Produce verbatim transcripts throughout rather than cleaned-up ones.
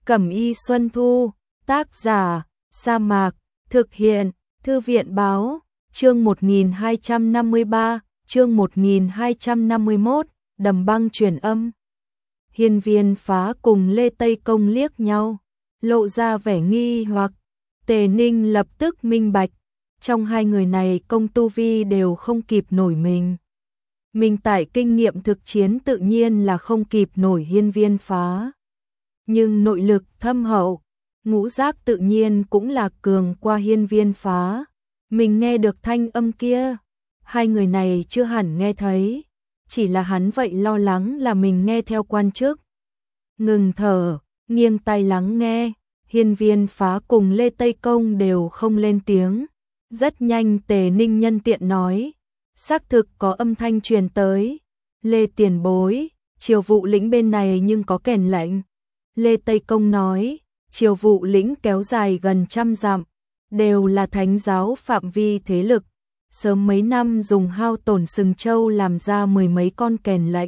Cẩm y Xuân Thu, tác giả, Sa Mạc, thực hiện, Thư viện Báo, chương một nghìn hai trăm năm mươi ba, chương một nghìn hai trăm năm mươi mốt, Đầm Băng Truyền Âm. Hiên Viên Phá cùng Lê Tây Công liếc nhau, lộ ra vẻ nghi hoặc. Tề Ninh lập tức minh bạch, trong hai người này công tu vi đều không kịp nổi mình. Mình tại kinh nghiệm thực chiến tự nhiên là không kịp nổi Hiên Viên Phá. Nhưng nội lực thâm hậu, ngũ giác tự nhiên cũng là cường qua Hiên Viên Phá. Mình nghe được thanh âm kia, hai người này chưa hẳn nghe thấy, chỉ là hắn vậy lo lắng là mình nghe theo quan chức. Ngừng thở, nghiêng tai lắng nghe, Hiên Viên Phá cùng Lê Tây Công đều không lên tiếng. Rất nhanh Tề Ninh nhân tiện nói, xác thực có âm thanh truyền tới. Lê tiền bối, Triều Vụ lĩnh bên này nhưng có kèn lệnh. Lê Tây Công nói, Triều Vụ lĩnh kéo dài gần trăm dặm, đều là thánh giáo phạm vi thế lực. Sớm mấy năm dùng hao tổn sừng châu làm ra mười mấy con kèn lệnh.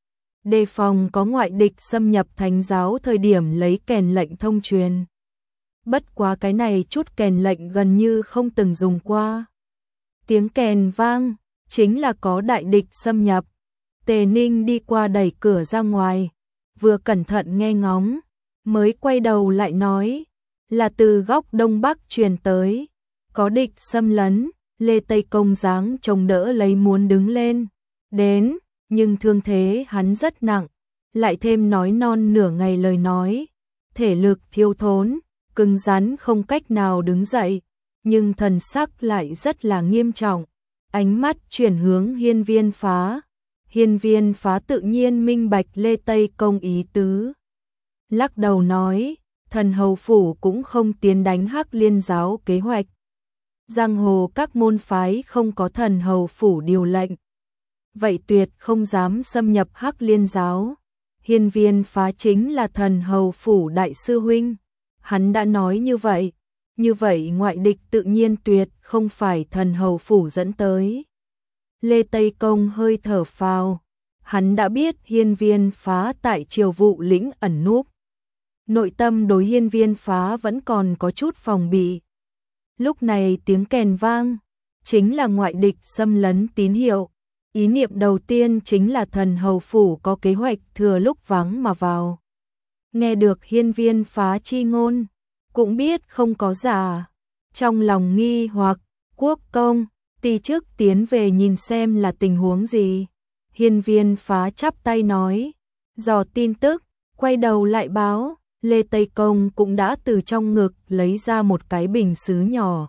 Đề phòng có ngoại địch xâm nhập thánh giáo thời điểm lấy kèn lệnh thông truyền. Bất quá cái này chút kèn lệnh gần như không từng dùng qua. Tiếng kèn vang, chính là có đại địch xâm nhập. Tề Ninh đi qua đẩy cửa ra ngoài, vừa cẩn thận nghe ngóng, mới quay đầu lại nói, là từ góc đông bắc truyền tới, có địch xâm lấn. Lê Tây Công dáng chống đỡ lấy muốn đứng lên, đến, nhưng thương thế hắn rất nặng, lại thêm nói non nửa ngày lời nói, thể lực thiếu thốn, cứng rắn không cách nào đứng dậy, nhưng thần sắc lại rất là nghiêm trọng, ánh mắt chuyển hướng Hiên Viên Phá. Hiên Viên Phá tự nhiên minh bạch Lê Tây Công ý tứ, lắc đầu nói, thần hầu phủ cũng không tiến đánh Hắc Liên giáo kế hoạch. Giang hồ các môn phái không có thần hầu phủ điều lệnh, vậy tuyệt không dám xâm nhập Hắc Liên giáo. Hiên Viên Phá chính là thần hầu phủ đại sư huynh, hắn đã nói như vậy, như vậy ngoại địch tự nhiên tuyệt không phải thần hầu phủ dẫn tới. Lê Tây Công hơi thở phào, hắn đã biết Hiên Viên Phá tại Triều Vụ lĩnh ẩn núp, nội tâm đối Hiên Viên Phá vẫn còn có chút phòng bị. Lúc này tiếng kèn vang, chính là ngoại địch xâm lấn tín hiệu. Ý niệm đầu tiên chính là thần hầu phủ có kế hoạch thừa lúc vắng mà vào. Nghe được Hiên Viên Phá chi ngôn, cũng biết không có giả. Trong lòng nghi hoặc, quốc công, ti trước tiến về nhìn xem là tình huống gì. Hiên Viên Phá chắp tay nói, dò tin tức, quay đầu lại báo. Lê Tây Công cũng đã từ trong ngực lấy ra một cái bình sứ nhỏ,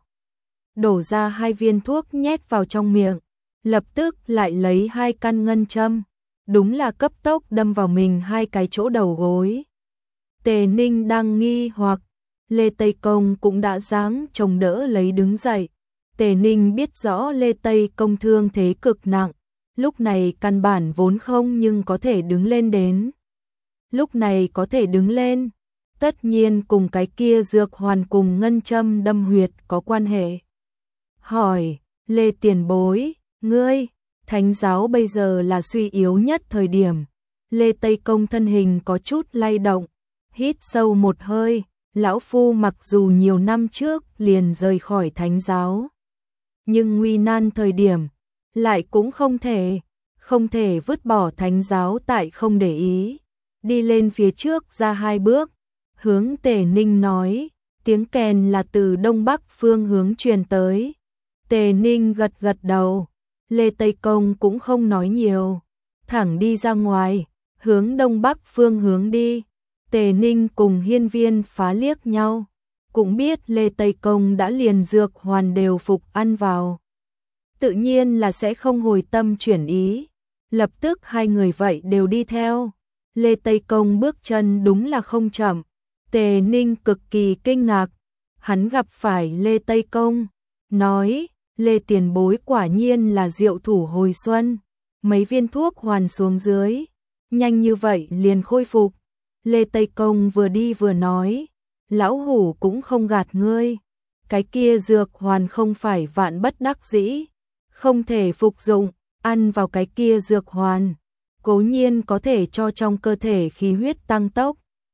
đổ ra hai viên thuốc nhét vào trong miệng, lập tức lại lấy hai căn ngân châm, đúng là cấp tốc đâm vào mình hai cái chỗ đầu gối. Tề Ninh đang nghi hoặc, Lê Tây Công cũng đã dáng chống đỡ lấy đứng dậy. Tề Ninh biết rõ Lê Tây Công thương thế cực nặng, lúc này căn bản vốn không nhưng có thể đứng lên đến. Lúc này có thể đứng lên, tất nhiên cùng cái kia dược hoàn cùng ngân châm đâm huyệt có quan hệ. Hỏi, Lê tiền bối, ngươi, thánh giáo bây giờ là suy yếu nhất thời điểm. Lê Tây Công thân hình có chút lay động, hít sâu một hơi, lão phu mặc dù nhiều năm trước liền rời khỏi thánh giáo, nhưng nguy nan thời điểm, lại cũng không thể, không thể vứt bỏ thánh giáo tại không để ý. Đi lên phía trước ra hai bước, hướng Tề Ninh nói, tiếng kèn là từ đông bắc phương hướng truyền tới. Tề Ninh gật gật đầu, Lê Tây Công cũng không nói nhiều, thẳng đi ra ngoài, hướng đông bắc phương hướng đi. Tề Ninh cùng Hiên Viên Phá liếc nhau, cũng biết Lê Tây Công đã liền dược hoàn đều phục ăn vào, tự nhiên là sẽ không hồi tâm chuyển ý. Lập tức hai người vậy đều đi theo. Lê Tây Công bước chân đúng là không chậm. Tề Ninh cực kỳ kinh ngạc, hắn gặp phải Lê Tây Công, nói, Lê tiền bối quả nhiên là diệu thủ hồi xuân, mấy viên thuốc hoàn xuống dưới, nhanh như vậy liền khôi phục. Lê Tây Công vừa đi vừa nói, lão hủ cũng không gạt ngươi, cái kia dược hoàn không phải vạn bất đắc dĩ, không thể phục dụng, ăn vào cái kia dược hoàn, cố nhiên có thể cho trong cơ thể khí huyết tăng tốc,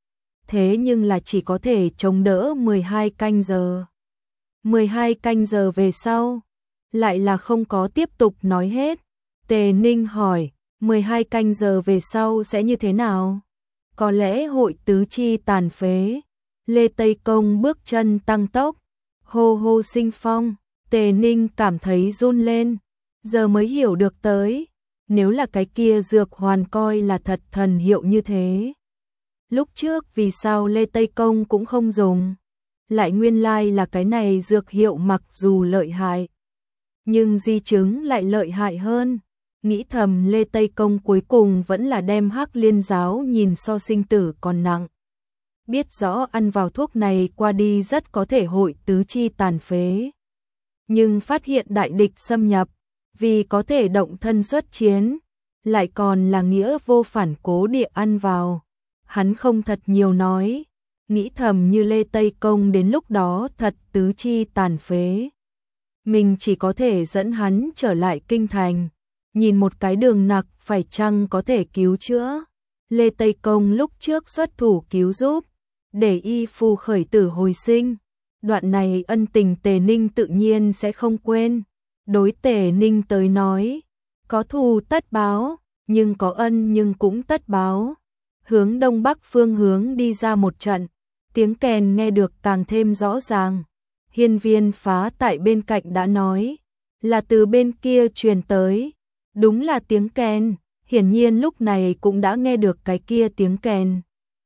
thế nhưng là chỉ có thể chống đỡ mười hai canh giờ. mười hai canh giờ về sau, lại là không có tiếp tục nói hết. Tề Ninh hỏi, mười hai canh giờ về sau sẽ như thế nào? Có lẽ hội tứ chi tàn phế. Lê Tây Công bước chân tăng tốc, hô hô sinh phong. Tề Ninh cảm thấy run lên, giờ mới hiểu được tới, nếu là cái kia dược hoàn coi là thật thần hiệu như thế. Lúc trước vì sao Lê Tây Công cũng không dùng, lại nguyên lai là cái này dược hiệu mặc dù lợi hại, nhưng di chứng lại lợi hại hơn. Nghĩ thầm Lê Tây Công cuối cùng vẫn là đem Hắc Liên giáo nhìn so sinh tử còn nặng. Biết rõ ăn vào thuốc này qua đi rất có thể hội tứ chi tàn phế. Nhưng phát hiện đại địch xâm nhập, vì có thể động thân xuất chiến, lại còn là nghĩa vô phản cố địa ăn vào. Hắn không thật nhiều nói, nghĩ thầm như Lê Tây Công đến lúc đó thật tứ chi tàn phế. Mình chỉ có thể dẫn hắn trở lại kinh thành, nhìn một cái đường nặc phải chăng có thể cứu chữa. Lê Tây Công lúc trước xuất thủ cứu giúp, để y phu khởi tử hồi sinh. Đoạn này ân tình Tề Ninh tự nhiên sẽ không quên. Đối Tề Ninh tới nói, có thù tất báo, nhưng có ân nhưng cũng tất báo. Hướng đông bắc phương hướng đi ra một trận, tiếng kèn nghe được càng thêm rõ ràng. Hiên Viên Phá tại bên cạnh đã nói, là từ bên kia truyền tới, đúng là tiếng kèn, hiển nhiên lúc này cũng đã nghe được cái kia tiếng kèn.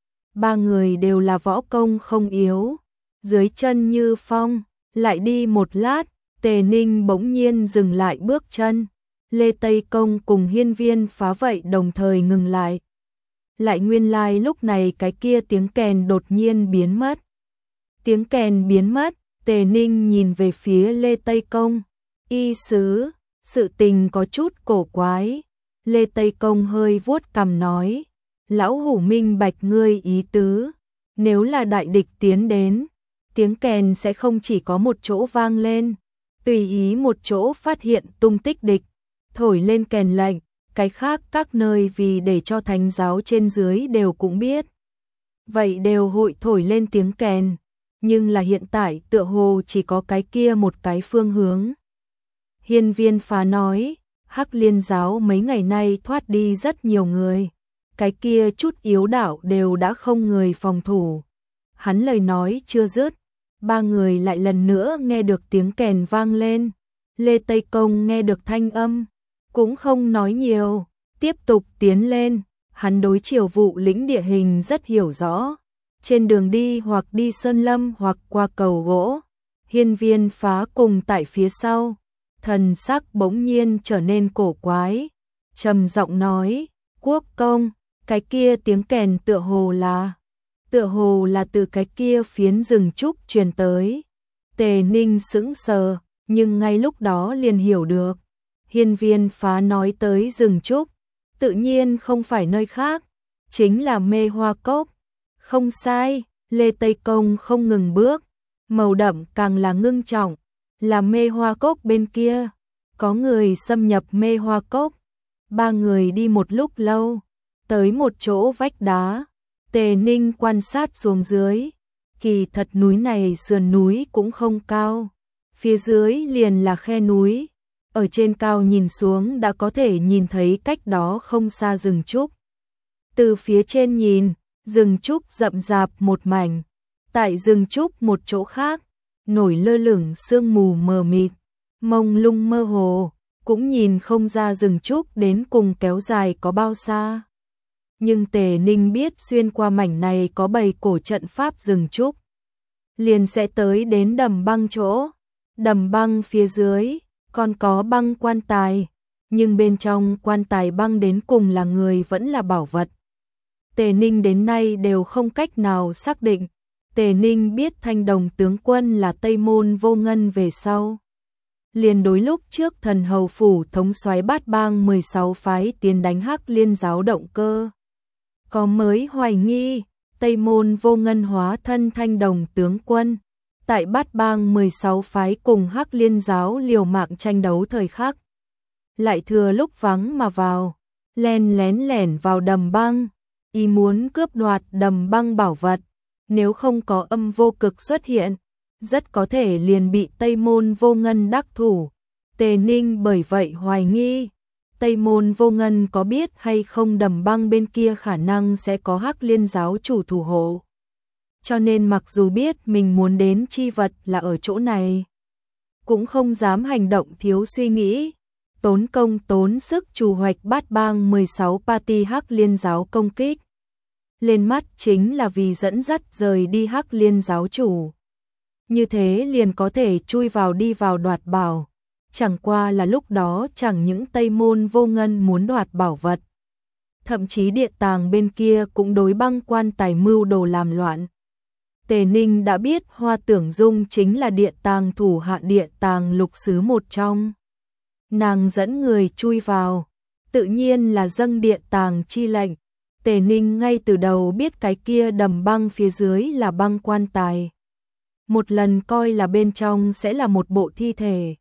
Ba người đều là võ công không yếu, dưới chân như phong, lại đi một lát, Tề Ninh bỗng nhiên dừng lại bước chân. Lê Tây Công cùng Hiên Viên Phá vậy đồng thời ngừng lại. Lại nguyên lai lúc này cái kia tiếng kèn đột nhiên biến mất. Tiếng kèn biến mất, Tề Ninh nhìn về phía Lê Tây Công. Y sứ, sự tình có chút cổ quái. Lê Tây Công hơi vuốt cằm nói, lão hủ minh bạch ngươi ý tứ. Nếu là đại địch tiến đến, tiếng kèn sẽ không chỉ có một chỗ vang lên, tùy ý một chỗ phát hiện tung tích địch, thổi lên kèn lệnh, cái khác các nơi vì để cho thánh giáo trên dưới đều cũng biết. Vậy đều hội thổi lên tiếng kèn, nhưng là hiện tại tựa hồ chỉ có cái kia một cái phương hướng. Hiên Viên Phá nói, Hắc Liên giáo mấy ngày nay thoát đi rất nhiều người, cái kia chút yếu đạo đều đã không người phòng thủ. Hắn lời nói chưa dứt, ba người lại lần nữa nghe được tiếng kèn vang lên. Lê Tây Công nghe được thanh âm, cũng không nói nhiều, tiếp tục tiến lên. Hắn đối Triều Vụ lĩnh địa hình rất hiểu rõ, trên đường đi hoặc đi sơn lâm hoặc qua cầu gỗ. Hiên Viên Phá cùng tại phía sau, thần sắc bỗng nhiên trở nên cổ quái, trầm giọng nói, quốc công, cái kia tiếng kèn tựa hồ là, tựa hồ là từ cái kia phiến rừng trúc truyền tới. Tề Ninh sững sờ, nhưng ngay lúc đó liền hiểu được. Hiên Viên Phá nói tới rừng trúc, tự nhiên không phải nơi khác, chính là Mê Hoa Cốc. Không sai, Lê Tây Công không ngừng bước, màu đậm càng là ngưng trọng, là Mê Hoa Cốc bên kia, có người xâm nhập Mê Hoa Cốc. Ba người đi một lúc lâu, tới một chỗ vách đá, Tề Ninh quan sát xuống dưới, kỳ thật núi này sườn núi cũng không cao, phía dưới liền là khe núi, ở trên cao nhìn xuống đã có thể nhìn thấy cách đó không xa rừng trúc. Từ phía trên nhìn, rừng trúc rậm rạp một mảnh, tại rừng trúc một chỗ khác, nổi lơ lửng sương mù mờ mịt, mông lung mơ hồ, cũng nhìn không ra rừng trúc đến cùng kéo dài có bao xa. Nhưng Tề Ninh biết xuyên qua mảnh này có bầy cổ trận pháp rừng trúc, liền sẽ tới đến đầm băng chỗ. Đầm băng phía dưới còn có băng quan tài, nhưng bên trong quan tài băng đến cùng là người vẫn là bảo vật. Tề Ninh đến nay đều không cách nào xác định. Tề Ninh biết Thanh Đồng tướng quân là Tây Môn Vô Ngân về sau, liền đối lúc trước Thần Hầu phủ thống soái Bát Bang mười sáu phái tiến đánh Hắc Liên giáo động cơ, có mới hoài nghi Tây Môn Vô Ngân hóa thân Thanh Đồng tướng quân, tại Bát Bang mười sáu phái cùng Hắc Liên giáo liều mạng tranh đấu thời khắc, lại thừa lúc vắng mà vào, len lén lẻn vào đầm băng, y muốn cướp đoạt đầm băng bảo vật, nếu không có âm vô cực xuất hiện, rất có thể liền bị Tây Môn Vô Ngân đắc thủ. Tề Ninh bởi vậy hoài nghi, Tây Môn Vô Ngân có biết hay không Đầm Băng bên kia khả năng sẽ có Hắc Liên giáo chủ thủ hộ. Cho nên mặc dù biết mình muốn đến chi vật là ở chỗ này, cũng không dám hành động thiếu suy nghĩ, tốn công tốn sức trù hoạch bát bang mười sáu party Hắc Liên giáo công kích. Lên mắt chính là vì dẫn dắt rời đi Hắc Liên giáo chủ. Như thế liền có thể chui vào đi vào đoạt bảo. Chẳng qua là lúc đó chẳng những Tây Môn Vô Ngân muốn đoạt bảo vật, thậm chí địa tàng bên kia cũng đối băng quan tài mưu đồ làm loạn. Tề Ninh đã biết Hoa Tưởng Dung chính là địa tàng thủ hạ địa tàng lục sứ một trong. Nàng dẫn người chui vào, tự nhiên là dâng địa tàng chi lệnh. Tề Ninh ngay từ đầu biết cái kia đầm băng phía dưới là băng quan tài. Một lần coi là bên trong sẽ là một bộ thi thể.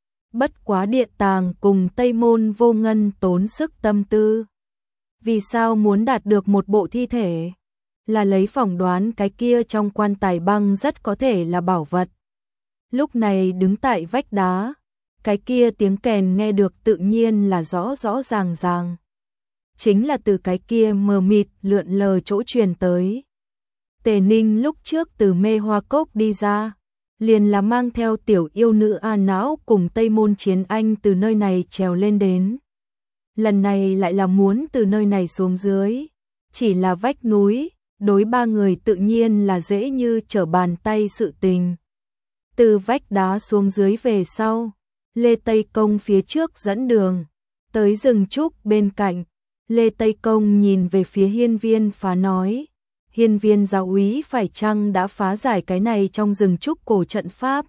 Bất quá địa tàng cùng Tây Môn Vô Ngân tốn sức tâm tư. Vì sao muốn đạt được một bộ thi thể? Là lấy phỏng đoán cái kia trong quan tài băng rất có thể là bảo vật. Lúc này đứng tại vách đá, cái kia tiếng kèn nghe được tự nhiên là rõ rõ ràng ràng. Chính là từ cái kia mờ mịt lượn lờ chỗ truyền tới. Tề Ninh lúc trước từ Mê Hoa Cốc đi ra, liền là mang theo tiểu yêu nữ A Não cùng Tây Môn Chiến Anh từ nơi này trèo lên đến. Lần này lại là muốn từ nơi này xuống dưới, chỉ là vách núi, đối ba người tự nhiên là dễ như trở bàn tay sự tình. Từ vách đá xuống dưới về sau, Lê Tây Công phía trước dẫn đường, tới rừng trúc bên cạnh. Lê Tây Công nhìn về phía Hiên Viên Phá nói, Hiên Viên giáo úy phải chăng đã phá giải cái này trong rừng trúc cổ trận pháp?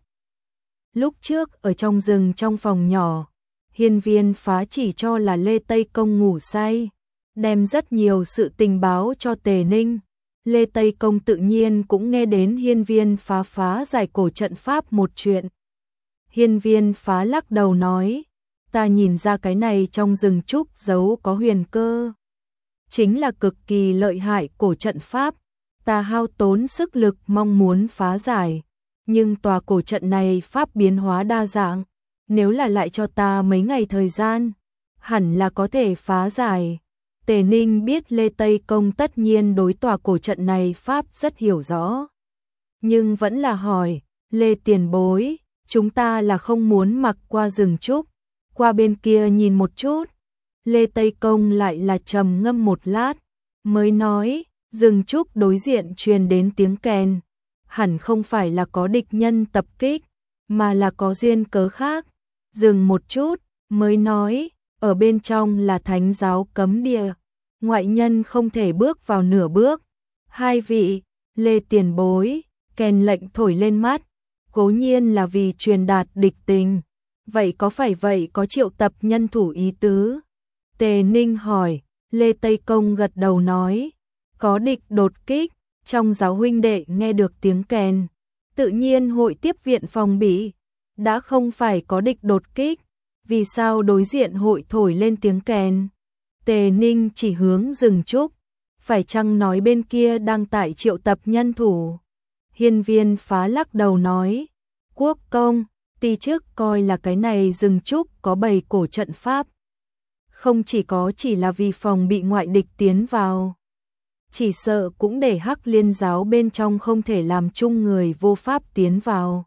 Lúc trước ở trong rừng trong phòng nhỏ, Hiên Viên Phá chỉ cho là Lê Tây Công ngủ say, đem rất nhiều sự tình báo cho Tề Ninh. Lê Tây Công tự nhiên cũng nghe đến Hiên Viên Phá phá giải cổ trận pháp một chuyện. Hiên Viên Phá lắc đầu nói, ta nhìn ra cái này trong rừng trúc giấu có huyền cơ. Chính là cực kỳ lợi hại cổ trận pháp, ta hao tốn sức lực mong muốn phá giải. Nhưng tòa cổ trận này pháp biến hóa đa dạng, nếu là lại cho ta mấy ngày thời gian, hẳn là có thể phá giải. Tề Ninh biết Lê Tây Công tất nhiên đối tòa cổ trận này pháp rất hiểu rõ. Nhưng vẫn là hỏi, Lê tiền bối, chúng ta là không muốn mặc qua rừng trúc, qua bên kia nhìn một chút. Lê Tây Công lại là trầm ngâm một lát, mới nói, rừng trúc đối diện truyền đến tiếng kèn, hẳn không phải là có địch nhân tập kích, mà là có duyên cớ khác. Dừng một chút, mới nói, ở bên trong là thánh giáo cấm địa, ngoại nhân không thể bước vào nửa bước. Hai vị, Lê tiền bối, kèn lệnh thổi lên mắt, cố nhiên là vì truyền đạt địch tình. Vậy có phải vậy có triệu tập nhân thủ ý tứ? Tề Ninh hỏi. Lê Tây Công gật đầu nói, có địch đột kích, trong giáo huynh đệ nghe được tiếng kèn, tự nhiên hội tiếp viện phòng bị. Đã không phải có địch đột kích, vì sao đối diện hội thổi lên tiếng kèn? Tề Ninh chỉ hướng rừng trúc, phải chăng nói bên kia đang tại triệu tập nhân thủ? Hiên Viên Phá lắc đầu nói, quốc công, ti trước coi là cái này rừng trúc có bày cổ trận pháp. Không chỉ có chỉ là vì phòng bị ngoại địch tiến vào, chỉ sợ cũng để Hắc Liên giáo bên trong không thể làm chung người vô pháp tiến vào.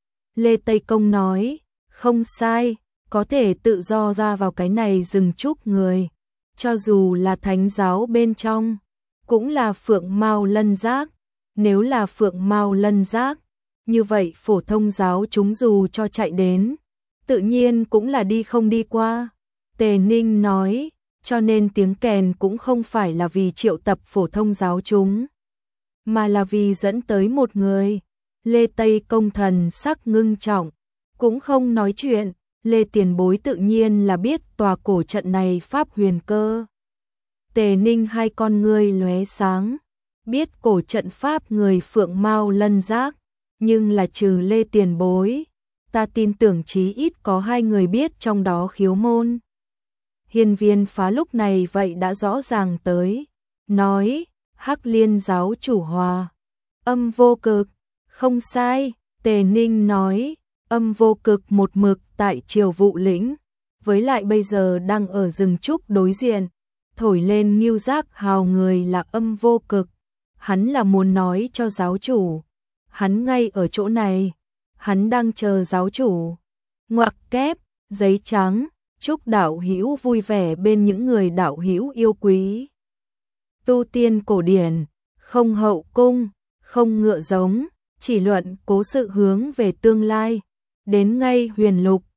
Lê Tây Công nói, không sai, có thể tự do ra vào cái này rừng trúc người, cho dù là thánh giáo bên trong, cũng là Phượng Mao Lân Giác. Nếu là Phượng Mao Lân Giác, như vậy phổ thông giáo chúng dù cho chạy đến, tự nhiên cũng là đi không đi qua. Tề Ninh nói, cho nên tiếng kèn cũng không phải là vì triệu tập phổ thông giáo chúng, mà là vì dẫn tới một người. Lê Tây Công thần sắc ngưng trọng, cũng không nói chuyện. Lê tiền bối tự nhiên là biết tòa cổ trận này pháp huyền cơ. Tề Ninh hai con ngươi lóe sáng, biết cổ trận pháp người Phượng Mao Lân Giác, nhưng là trừ Lê tiền bối, ta tin tưởng chí ít có hai người biết trong đó khiếu môn. Hiên Viên Phá lúc này vậy đã rõ ràng tới, nói, Hắc Liên giáo chủ Hòa, Âm Vô Cực, không sai, Tề Ninh nói, Âm Vô Cực một mực tại Triều Vụ lĩnh, với lại bây giờ đang ở rừng trúc đối diện, thổi lên ngưu giác hào người là Âm Vô Cực, hắn là muốn nói cho giáo chủ, hắn ngay ở chỗ này, hắn đang chờ giáo chủ. Ngoặc kép, giấy trắng, chúc đạo hữu vui vẻ bên những người đạo hữu yêu quý. Tu tiên cổ điển, không hậu cung, không ngựa giống, chỉ luận cố sự hướng về tương lai, đến ngay huyền lục,